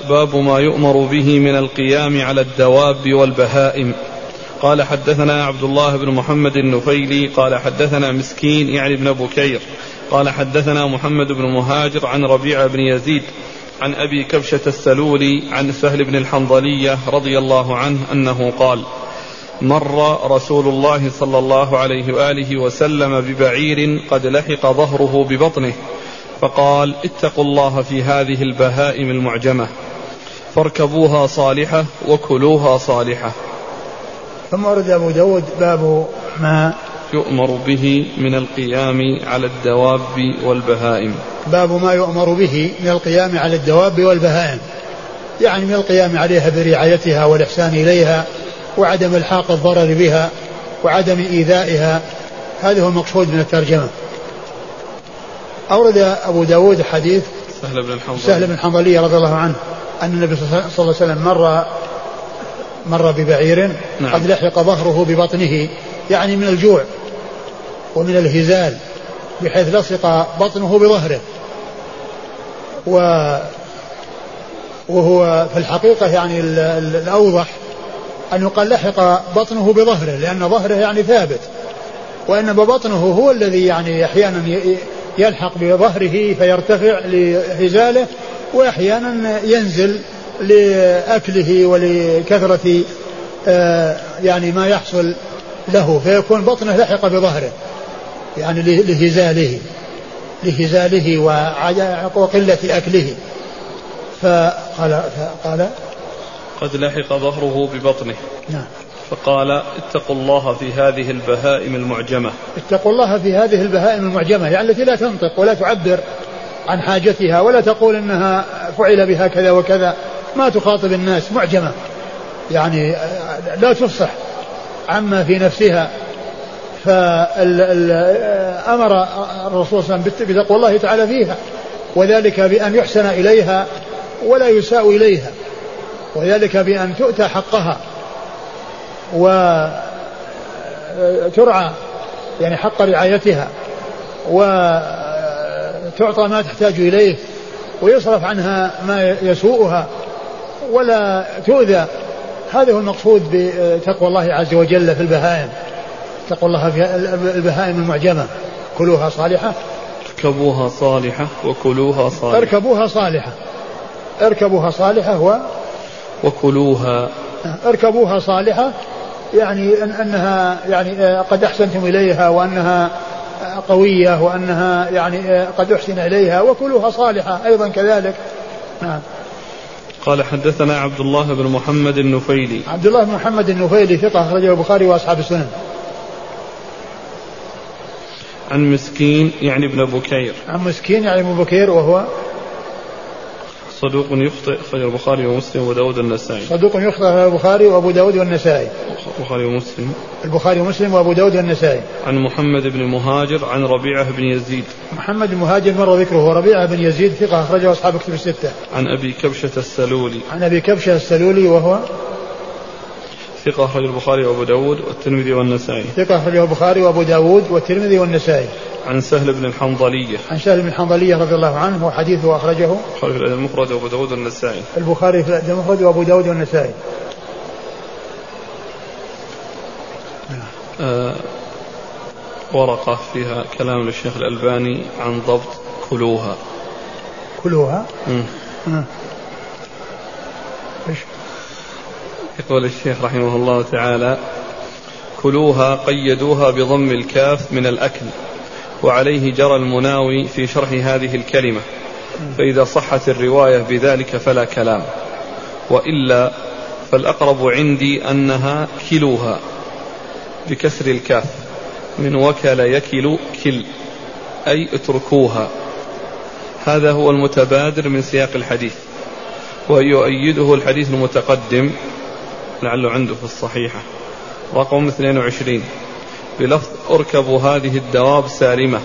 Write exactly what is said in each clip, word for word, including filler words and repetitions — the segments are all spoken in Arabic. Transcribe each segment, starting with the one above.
باب ما يؤمر به من القيام على الدواب والبهائم. قال حدثنا عبد الله بن محمد النفيلي قال حدثنا مسكين يعني ابن بكير قال حدثنا محمد بن مهاجر عن ربيعة بن يزيد عن أبي كبشة السلولي عن سهل بن الحنظلية رضي الله عنه أنه قال: مر رسول الله صلى الله عليه وآله وسلم ببعير قد لحق ظهره ببطنه فقال: اتقوا الله في هذه البهائم المعجمة فاركبوها صالحة وكلوها صالحة. ثم ورد أبو داود باب ما يؤمر به من القيام على الدواب والبهائم. باب ما يؤمر به من القيام على الدواب والبهائم، يعني من القيام عليها برعايتها والإحسان إليها وعدم الحاق الضرر بها وعدم إيذائها، هذا هو المقصود من الترجمة. أورد أبو داود حديث سهل بن الحنظلية سهل بن الحنظلية رضي الله عنه أن النبي صلى الله عليه وسلم مر مر ببعير نعم. قد لحق ظهره ببطنه، يعني من الجوع ومن الهزال بحيث لصق بطنه بظهره، وهو في الحقيقة يعني الأوضح أن يقال لحق بطنه بظهره، لأن ظهره يعني ثابت، وإنما بطنه هو الذي يعني أحيانا يلحق بظهره فيرتفع لهزاله، وأحيانا ينزل لأكله ولكثرة يعني ما يحصل له، فيكون بطنه لحق بظهره يعني لهزاله لهزاله وقلة أكله. فقال, فقال قد لحق ظهره ببطنه نعم. فقال: اتقوا الله في هذه البهائم المعجمة. اتقوا الله في هذه البهائم المعجمة، يعني التي لا تنطق ولا تعبر عن حاجتها ولا تقول إنها فعل بها كذا وكذا، ما تخاطب الناس، معجمة يعني لا تفصح عما في نفسها. فأمر الرسول صلى الله عليه وسلم بتقوى الله تعالى فيها، وذلك بأن يحسن إليها ولا يساء إليها، وذلك بأن تؤتى حقها وترعى يعني حق رعايتها وتعطى ما تحتاج إليه ويصرف عنها ما يسوءها ولا تؤذى. هذا هو المقصود بتقوى الله عز وجل في البهائم. تقوى الله في البهائم المعجمة، كلوها صالحة اركبوها صالحة وكلوها صالحة. اركبوها صالحة اركبوها صالحة و وكلوها اركبوها صالحة، يعني أن أنها يعني قد أحسنتم إليها وأنها قوية وأنها يعني قد أحسن إليها، وكلوها صالحة أيضا كذلك. نعم. قال حدثنا عبد الله بن محمد النفيلي. عبد الله بن محمد النفيلي ثقة أخرجه البخاري وأصحاب السنن. عن مسكين يعني ابن بكير. عن مسكين يعني ابن بكير وهو صدوق يخطئ، أخرج البخاري ومسلم وداود النسائي. صدوق يخطئ البخاري وأبو داود والنسائي. البخاري ومسلم. البخاري ومسلم وأبو داود والنسائي. عن محمد بن مهاجر عن ربيعة بن يزيد. محمد بن مهاجر مر ذكره، ربيعة بن يزيد ثقة أخرجه أصحاب كتب الستة. عن أبي كبشة السلولي. عن أبي كبشة السلولي وهو ثقة أخرج البخاري وأبو داود والترمذي والنسائي. ثقة أخرجه البخاري وأبو داود والترمذي والنسائي. عن سهل بن الحنظلية. عن سهل بن الحنظلية رضي الله عنه، وحديثه أخرجه البخاري في الأدب المفرد وأبو داود والنسائي. البخاري في الأدب المفرد وأبو داود والنسائي. آه ورقة فيها كلام للشيخ الألباني عن ضبط كلوها. كلوها امم ايش يقول الشيخ رحمه الله تعالى: كلوها قيدوها بضم الكاف من الأكل، وعليه جرى المناوي في شرح هذه الكلمة، فإذا صحت الرواية بذلك فلا كلام، وإلا فالأقرب عندي أنها كلوها بكسر الكاف من وكل يكل كل، أي اتركوها. هذا هو المتبادر من سياق الحديث، ويؤيده الحديث المتقدم لعله عنده في الصحيحة رقم اثنين وعشرين بلفظ: اركبوا هذه الدواب سالمة.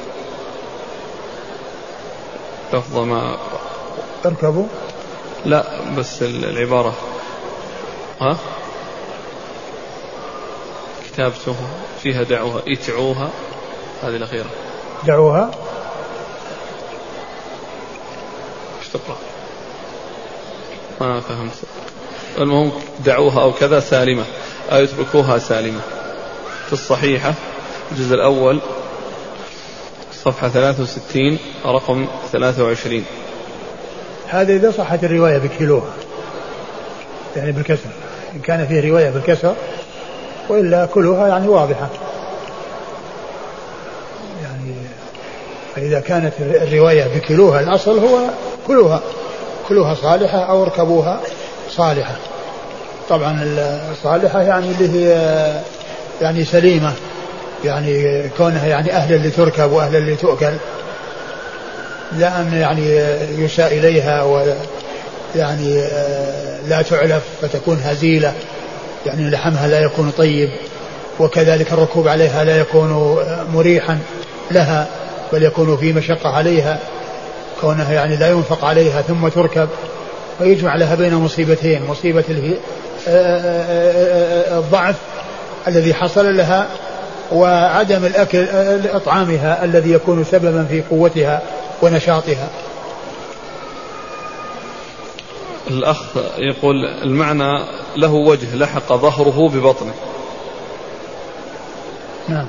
لفظ ما اركبوا لا بس العبارة ها كتابته فيها دعوها اتعوها، هذه الأخيرة دعوها. ايش تقرأ؟ ما فهمت. المهم دعوها أو كذا سالمة أو يتركوها سالمة. في الصحيحة الجزء الأول صفحة ثلاثة وستين رقم ثلاثة وعشرين. هذا إذا صحت الرواية بكيلوها يعني بالكسر، إن كان فيه رواية بالكسر، وإلا كلها يعني واضحة. يعني فإذا كانت الرواية بكيلوها الأصل هو كلها كلها صالحة أو اركبوها صالحة. طبعا الصالحة يعني اللي هي يعني سليمة، يعني كونها يعني أهلا لتركب وأهلا لتؤكل، لا أن يعني يساء إليها ويعني لا تعلف فتكون هزيلة، يعني لحمها لا يكون طيب، وكذلك الركوب عليها لا يكون مريحا لها بل يكون في مشقة عليها، كونها يعني لا ينفق عليها ثم تركب، ويجمع لها بين مصيبتين: مصيبة الضعف الذي حصل لها، وعدم الأكل إطعامها الذي يكون سببا في قوتها ونشاطها. الأخ يقول المعنى له وجه لحق ظهره ببطنه. نعم،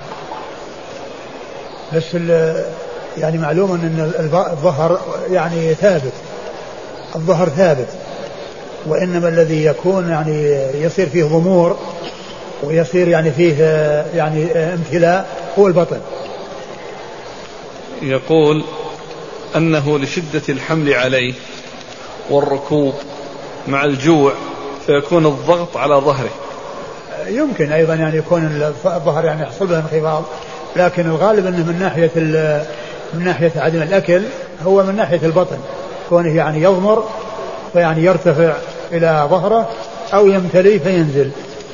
بس يعني معلوم أن الظهر يعني ثابت، الظهر ثابت، وإنما الذي يكون يعني يصير فيه ضمور ويصير يعني فيه يعني امتلاء هو البطن. يقول أنه لشدة الحمل عليه والركوب مع الجوع فيكون الضغط على ظهره. يمكن أيضا يعني يكون الظهر يعني يحصل له انخفاض، لكن الغالب أنه من ناحية من ناحية عدم الأكل هو من ناحية البطن، كونه يعني يضمر فيعني يرتفع إلى ظهره أو يمتلي فينزل.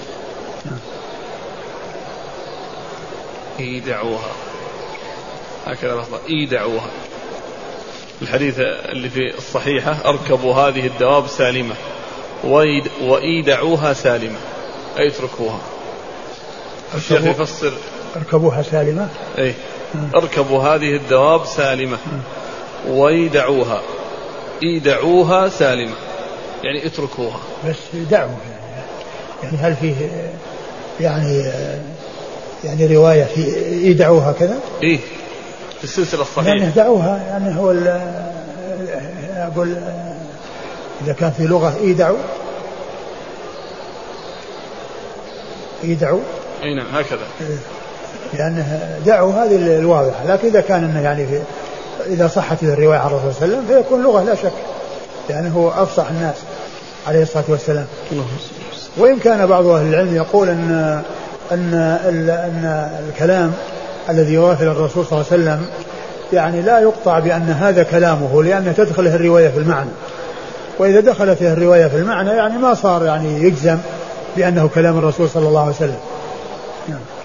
ايدعوها هكذا لفظة ايدعوها. الحديث اللي في الصحيحة اركبوا هذه الدواب سالمة وايدعوها سالمة أي اتركوها. الشيخ يفسر اركبوها سالمة اي اركبوا هذه الدواب سالمة ويدعوها ايدعوها سالمة يعني اتركوها، بس دعوها يعني, يعني هل فيه يعني يعني رواية في يدعوها كذا؟ إيه في السلسلة الصحيحة يعني دعوها يعني هو أقول إذا كان في لغة يدعو يدعو أي نعم هكذا، لأنه دعوا هذه الواضحة، لكن إذا كان إنه يعني في إذا صحت الرواية عن الرسول صلى الله عليه وسلم فيكون لغة لا شك، لأنه هو أفصح الناس عليه الصلاة والسلام. وإن كان بعض أهل العلم يقول أن أن أن الكلام الذي يوافق الرسول صلى الله عليه وسلم يعني لا يقطع بأن هذا كلامه، لأن تدخله الرواية في المعنى، وإذا دخلت الرواية في المعنى يعني ما صار يعني يجزم بأنه كلام الرسول صلى الله عليه وسلم.